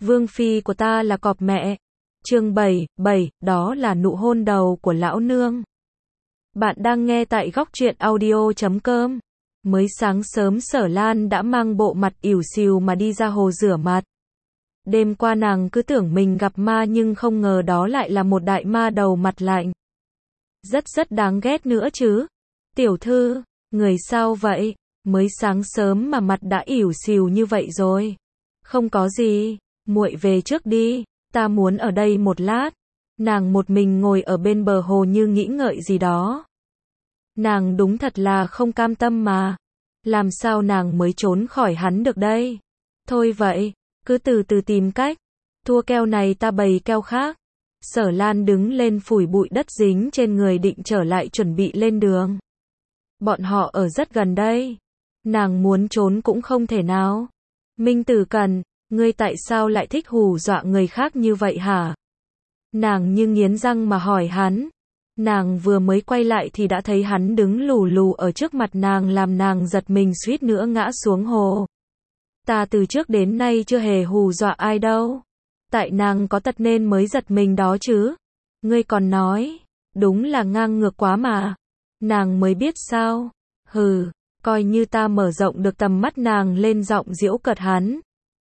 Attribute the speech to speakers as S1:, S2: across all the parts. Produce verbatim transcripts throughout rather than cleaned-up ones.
S1: Vương phi của ta là cọp mẹ. Chương bảy, bảy, đó là nụ hôn đầu của lão nương. Bạn đang nghe tại góc truyện audio chấm com. Mới sáng sớm Sở Lan đã mang bộ mặt ỉu xìu mà đi ra hồ rửa mặt. Đêm qua nàng cứ tưởng mình gặp ma nhưng không ngờ đó lại là một đại ma đầu mặt lạnh. Rất rất đáng ghét nữa chứ. Tiểu thư, người sao vậy? Mới sáng sớm mà mặt đã ỉu xìu như vậy rồi. Không có gì, muội về trước đi, ta muốn ở đây một lát. Nàng một mình ngồi ở bên bờ hồ như nghĩ ngợi gì đó. Nàng đúng thật là không cam tâm mà. Làm sao nàng mới trốn khỏi hắn được đây? Thôi vậy, cứ từ từ tìm cách. Thua keo này ta bày keo khác. Sở Lan đứng lên phủi bụi đất dính trên người định trở lại chuẩn bị lên đường. Bọn họ ở rất gần đây. Nàng muốn trốn cũng không thể nào. Minh Tử Cần, ngươi tại sao lại thích hù dọa người khác như vậy hả? Nàng như nghiến răng mà hỏi hắn. Nàng vừa mới quay lại thì đã thấy hắn đứng lù lù ở trước mặt nàng làm nàng giật mình suýt nữa ngã xuống hồ. Ta từ trước đến nay chưa hề hù dọa ai đâu. Tại nàng có tật nên mới giật mình đó chứ. Ngươi còn nói, đúng là ngang ngược quá mà. Nàng mới biết sao. Hừ, coi như ta mở rộng được tầm mắt nàng lên giọng giễu cợt hắn.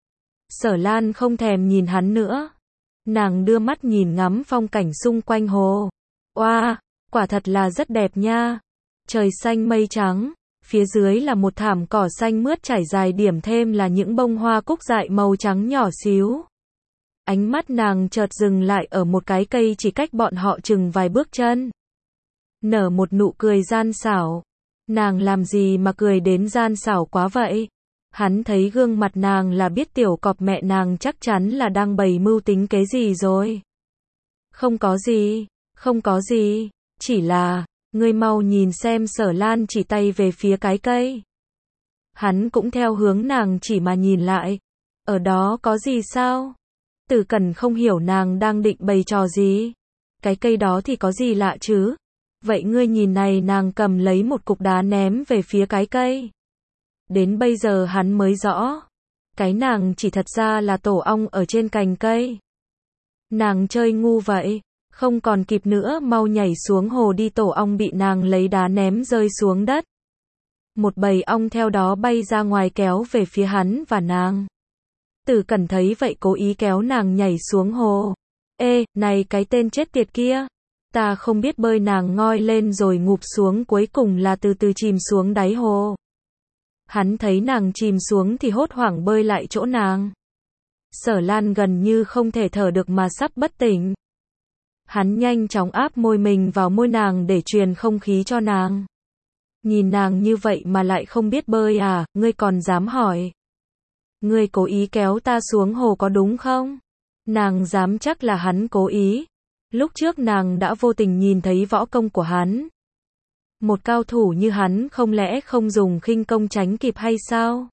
S1: Sở Lan không thèm nhìn hắn nữa. Nàng đưa mắt nhìn ngắm phong cảnh xung quanh hồ. Oa, quả thật là rất đẹp nha. Trời xanh mây trắng, phía dưới là một thảm cỏ xanh mướt trải dài điểm thêm là những bông hoa cúc dại màu trắng nhỏ xíu. Ánh mắt nàng chợt dừng lại ở một cái cây chỉ cách bọn họ chừng vài bước chân. Nở một nụ cười gian xảo. Nàng làm gì mà cười đến gian xảo quá vậy? Hắn thấy gương mặt nàng là biết tiểu cọp mẹ nàng chắc chắn là đang bày mưu tính kế gì rồi. Không có gì, không có gì, chỉ là, ngươi mau nhìn xem. Sở Lan chỉ tay về phía cái cây. Hắn cũng theo hướng nàng chỉ mà nhìn lại. Ở đó có gì sao? Tử Cần không hiểu nàng đang định bày trò gì. Cái cây đó thì có gì lạ chứ? Vậy ngươi nhìn này, nàng cầm lấy một cục đá ném về phía cái cây. Đến bây giờ hắn mới rõ. Cái nàng chỉ thật ra là tổ ong ở trên cành cây. Nàng chơi ngu vậy. Không còn kịp nữa, mau nhảy xuống hồ đi. Tổ ong bị nàng lấy đá ném rơi xuống đất. Một bầy ong theo đó bay ra ngoài kéo về phía hắn và nàng. Tử Cần thấy vậy cố ý kéo nàng nhảy xuống hồ. Ê, này cái tên chết tiệt kia. Ta không biết bơi. Nàng ngoi lên rồi ngụp xuống, cuối cùng là từ từ chìm xuống đáy hồ. Hắn thấy nàng chìm xuống thì hốt hoảng bơi lại chỗ nàng. Sở Lan gần như không thể thở được mà sắp bất tỉnh. Hắn nhanh chóng áp môi mình vào môi nàng để truyền không khí cho nàng. Nhìn nàng như vậy mà lại không biết bơi à, ngươi còn dám hỏi. Ngươi cố ý kéo ta xuống hồ có đúng không? Nàng dám chắc là hắn cố ý. Lúc trước nàng đã vô tình nhìn thấy võ công của hắn. Một cao thủ như hắn không lẽ không dùng khinh công tránh kịp hay sao?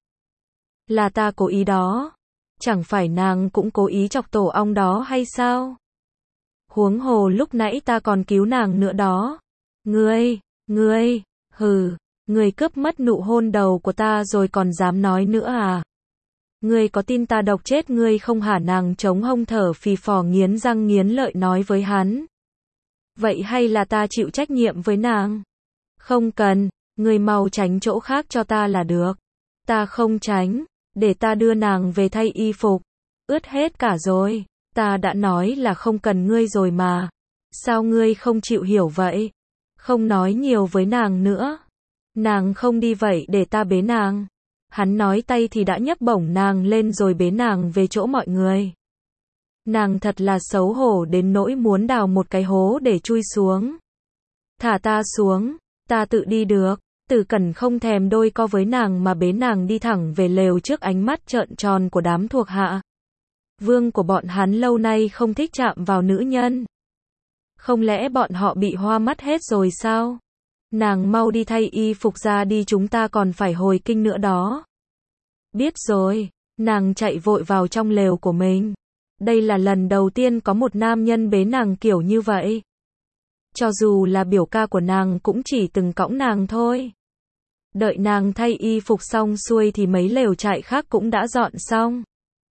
S1: Là ta cố ý đó. Chẳng phải nàng cũng cố ý chọc tổ ong đó hay sao? Huống hồ lúc nãy ta còn cứu nàng nữa đó. Ngươi, ngươi, hừ, ngươi cướp mất nụ hôn đầu của ta rồi còn dám nói nữa à? Ngươi có tin ta độc chết ngươi không hả? Nàng chống hông thở phì phò nghiến răng nghiến lợi nói với hắn. Vậy hay là ta chịu trách nhiệm với nàng? Không cần, ngươi mau tránh chỗ khác cho ta là được. Ta không tránh, để ta đưa nàng về thay y phục. Ướt hết cả rồi, ta đã nói là không cần ngươi rồi mà. Sao ngươi không chịu hiểu vậy? Không nói nhiều với nàng nữa. Nàng không đi vậy để ta bế nàng. Hắn nói tay thì đã nhấc bổng nàng lên rồi bế nàng về chỗ mọi người. Nàng thật là xấu hổ đến nỗi muốn đào một cái hố để chui xuống. Thả ta xuống, ta tự đi được. Tử Cần không thèm đôi co với nàng mà bế nàng đi thẳng về lều trước ánh mắt trợn tròn của đám thuộc hạ. Vương của bọn hắn lâu nay không thích chạm vào nữ nhân. Không lẽ bọn họ bị hoa mắt hết rồi sao? Nàng mau đi thay y phục ra đi, chúng ta còn phải hồi kinh nữa đó. Biết rồi, nàng chạy vội vào trong lều của mình. Đây là lần đầu tiên có một nam nhân bế nàng kiểu như vậy. Cho dù là biểu ca của nàng cũng chỉ từng cõng nàng thôi. Đợi nàng thay y phục xong xuôi thì mấy lều trại khác cũng đã dọn xong.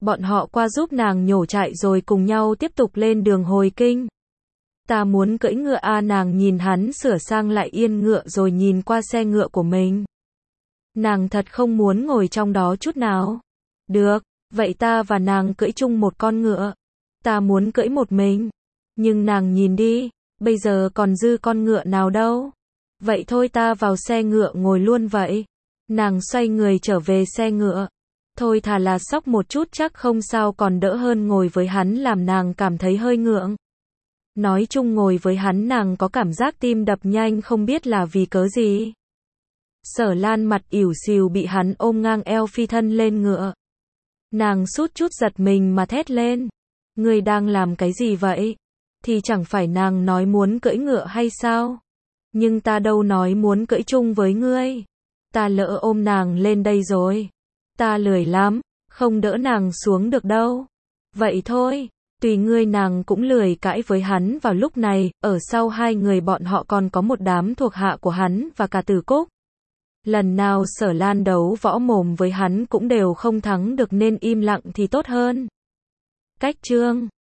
S1: Bọn họ qua giúp nàng nhổ trại rồi cùng nhau tiếp tục lên đường hồi kinh. Ta muốn cưỡi ngựa a nàng nhìn hắn sửa sang lại yên ngựa rồi nhìn qua xe ngựa của mình. Nàng thật không muốn ngồi trong đó chút nào. Được, vậy ta và nàng cưỡi chung một con ngựa. Ta muốn cưỡi một mình. Nhưng nàng nhìn đi, bây giờ còn dư con ngựa nào đâu. Vậy thôi ta vào xe ngựa ngồi luôn vậy. Nàng xoay người trở về xe ngựa. Thôi thà là sóc một chút chắc không sao còn đỡ hơn ngồi với hắn làm nàng cảm thấy hơi ngượng. Nói chung ngồi với hắn nàng có cảm giác tim đập nhanh không biết là vì cớ gì. Sở Lan mặt ỉu xìu bị hắn ôm ngang eo phi thân lên ngựa. Nàng sút chút giật mình mà thét lên. Ngươi đang làm cái gì vậy? Thì chẳng phải nàng nói muốn cưỡi ngựa hay sao? Nhưng ta đâu nói muốn cưỡi chung với ngươi. Ta lỡ ôm nàng lên đây rồi. Ta lười lắm, không đỡ nàng xuống được đâu. Vậy thôi, tùy ngươi nàng cũng lười cãi với hắn vào lúc này, ở sau hai người bọn họ còn có một đám thuộc hạ của hắn và cả Từ Cúc. Lần nào Sở Lan đấu võ mồm với hắn cũng đều không thắng được nên im lặng thì tốt hơn. Cách chương